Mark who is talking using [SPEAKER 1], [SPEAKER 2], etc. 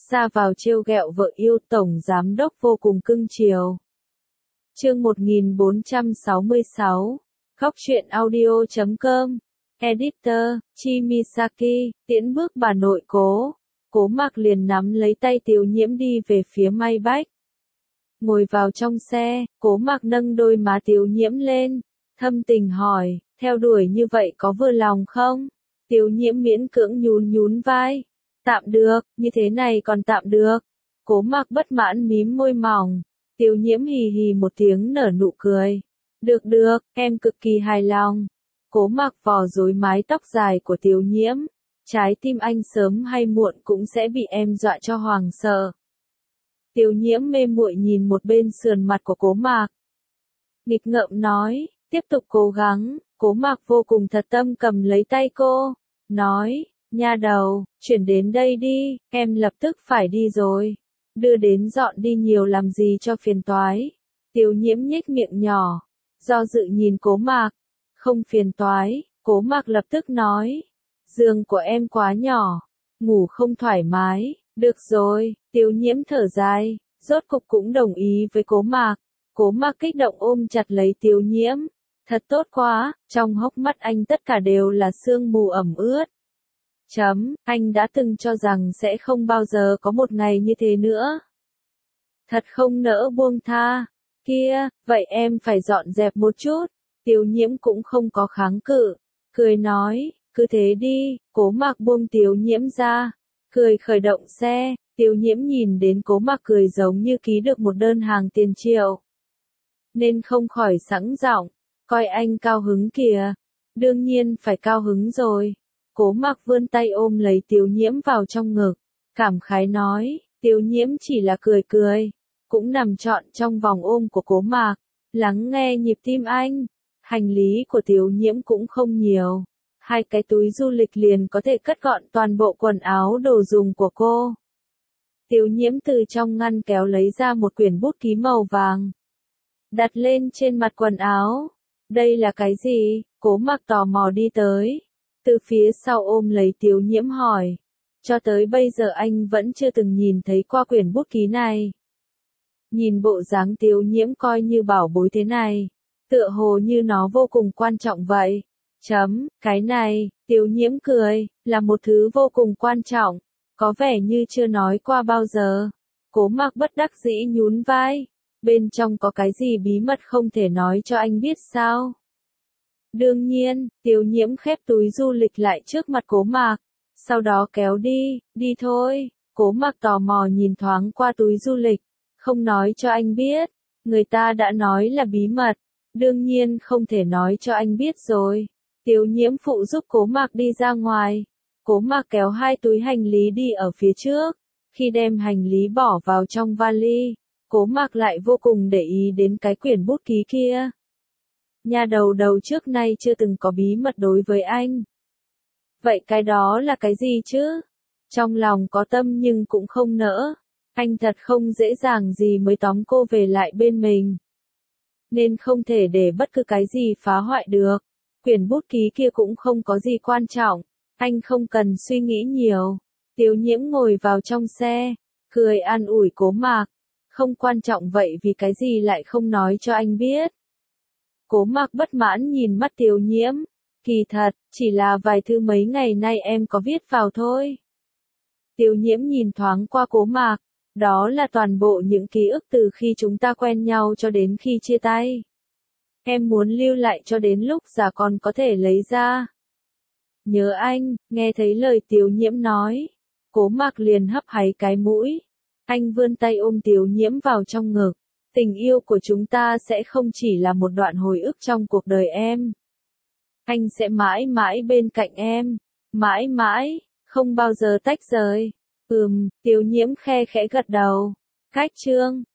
[SPEAKER 1] ra vào trêu ghẹo vợ yêu, tổng giám đốc vô cùng cưng chiều. Chương 1466, Góc truyện audio.com, Editor, Chimisaki, tiễn bước bà nội Cố. Cố Mạc liền nắm lấy tay Tiểu Nhiễm đi về phía Maybach. Ngồi vào trong xe, Cố Mạc nâng đôi má Tiểu Nhiễm lên, thâm tình hỏi, theo đuổi như vậy có vừa lòng không? Tiểu Nhiễm miễn cưỡng nhún vai. Tạm được, như thế này còn tạm được. Cố Mạc bất mãn mím môi mỏng. Tiểu Nhiễm hì hì một tiếng nở nụ cười. Được, em cực kỳ hài lòng. Cố Mạc vò rối mái tóc dài của Tiểu Nhiễm. Trái tim anh sớm hay muộn cũng sẽ bị em dọa cho hoảng sợ. Tiểu Nhiễm mê muội nhìn một bên sườn mặt của Cố Mạc. Nghịch ngợm nói, tiếp tục cố gắng. Cố Mạc vô cùng thật tâm cầm lấy tay cô. Nói, nha đầu, chuyển đến đây đi, em lập tức phải đi rồi. Đưa đến dọn đi nhiều làm gì cho phiền toái. Tiểu Nhiễm nhếch miệng nhỏ, do dự nhìn Cố Mạc. Không phiền toái, Cố Mạc lập tức nói. Giường của em quá nhỏ, ngủ không thoải mái. Được rồi, Tiểu Nhiễm thở dài, rốt cục cũng đồng ý với Cố Mạc. Cố Mạc kích động ôm chặt lấy Tiểu Nhiễm. Thật tốt quá, trong hốc mắt anh tất cả đều là sương mù ẩm ướt. Anh đã từng cho rằng sẽ không bao giờ có một ngày như thế nữa. Thật không nỡ buông tha. Kia, vậy em phải dọn dẹp một chút. Tiểu Nhiễm cũng không có kháng cự. Cười nói, cứ thế đi. Cố Mạc buông Tiểu Nhiễm ra. Cười khởi động xe. Tiểu Nhiễm nhìn đến Cố Mạc cười giống như ký được một đơn hàng tiền triệu. Nên không khỏi sẵn giọng. Coi anh cao hứng kìa. Đương nhiên phải cao hứng rồi. Cố Mạc vươn tay ôm lấy Tiểu Nhiễm vào trong ngực. Cảm khái nói, Tiểu Nhiễm chỉ là cười. Cũng nằm trọn trong vòng ôm của Cố Mạc. Lắng nghe nhịp tim anh. Hành lý của Tiểu Nhiễm cũng không nhiều. 2 cái túi du lịch liền có thể cất gọn toàn bộ quần áo đồ dùng của cô. Tiểu Nhiễm từ trong ngăn kéo lấy ra một quyển bút ký màu vàng. Đặt lên trên mặt quần áo. Đây là cái gì? Cố Mạc tò mò đi tới. Từ phía sau ôm lấy Tiểu Nhiễm hỏi. Cho tới bây giờ anh vẫn chưa từng nhìn thấy qua quyển bút ký này. Nhìn bộ dáng Tiểu Nhiễm coi như bảo bối thế này. Tựa hồ như nó vô cùng quan trọng vậy. Cái này, Tiểu Nhiễm cười, là một thứ vô cùng quan trọng. Có vẻ như chưa nói qua bao giờ. Cố Mạc bất đắc dĩ nhún vai. Bên trong có cái gì bí mật không thể nói cho anh biết sao? Đương nhiên, Tiểu Nhiễm khép túi du lịch lại trước mặt Cố Mạc. Sau đó kéo đi thôi. Cố Mạc tò mò nhìn thoáng qua túi du lịch. Không nói cho anh biết. Người ta đã nói là bí mật. Đương nhiên không thể nói cho anh biết rồi. Tiểu Nhiễm phụ giúp Cố Mạc đi ra ngoài. Cố Mạc kéo 2 túi hành lý đi ở phía trước. Khi đem hành lý bỏ vào trong vali, Cố Mạc lại vô cùng để ý đến cái quyển bút ký kia. Nhà đầu trước nay chưa từng có bí mật đối với anh. Vậy cái đó là cái gì chứ? Trong lòng có tâm nhưng cũng không nỡ. Anh thật không dễ dàng gì mới tóm cô về lại bên mình. Nên không thể để bất cứ cái gì phá hoại được. Quyển bút ký kia cũng không có gì quan trọng. Anh không cần suy nghĩ nhiều. Tiểu Nhiễm ngồi vào trong xe. Cười an ủi Cố Mạc. Không quan trọng vậy vì cái gì lại không nói cho anh biết. Cố Mạc bất mãn nhìn mắt Tiểu Nhiễm. Kỳ thật, chỉ là vài thứ mấy ngày nay em có viết vào thôi. Tiểu Nhiễm nhìn thoáng qua Cố Mạc. Đó là toàn bộ những ký ức từ khi chúng ta quen nhau cho đến khi chia tay. Em muốn lưu lại cho đến lúc già còn có thể lấy ra. Nhớ anh, nghe thấy lời Tiểu Nhiễm nói. Cố Mạc liền hấp háy cái mũi. Anh vươn tay ôm Tiểu Nhiễm vào trong ngực. Tình yêu của chúng ta sẽ không chỉ là một đoạn hồi ức trong cuộc đời em. Anh sẽ mãi mãi bên cạnh em. Mãi mãi, không bao giờ tách rời. Tiểu Nhiễm khe khẽ gật đầu. Cách chương